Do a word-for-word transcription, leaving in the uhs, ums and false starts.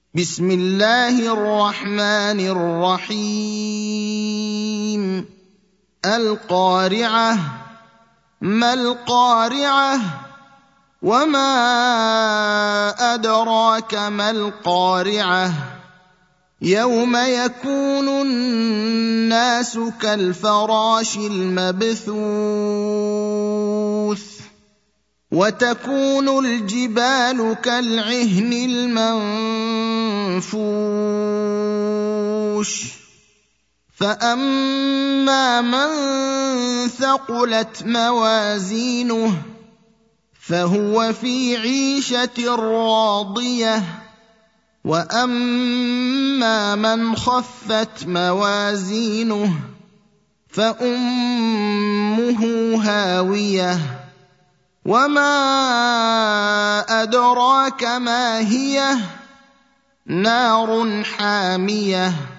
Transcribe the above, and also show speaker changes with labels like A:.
A: بسم الله الرحمن الرحيم القارعة ما القارعة وما أدراك ما القارعة يوم يكون الناس كالفراش المبثوث وتكون الجبال كالعهن المنفوش فأما من ثقلت موازينه فهو في عيشة راضية وأما من خفت موازينه فأمه هاوية وما أدراك ما هي نار حامية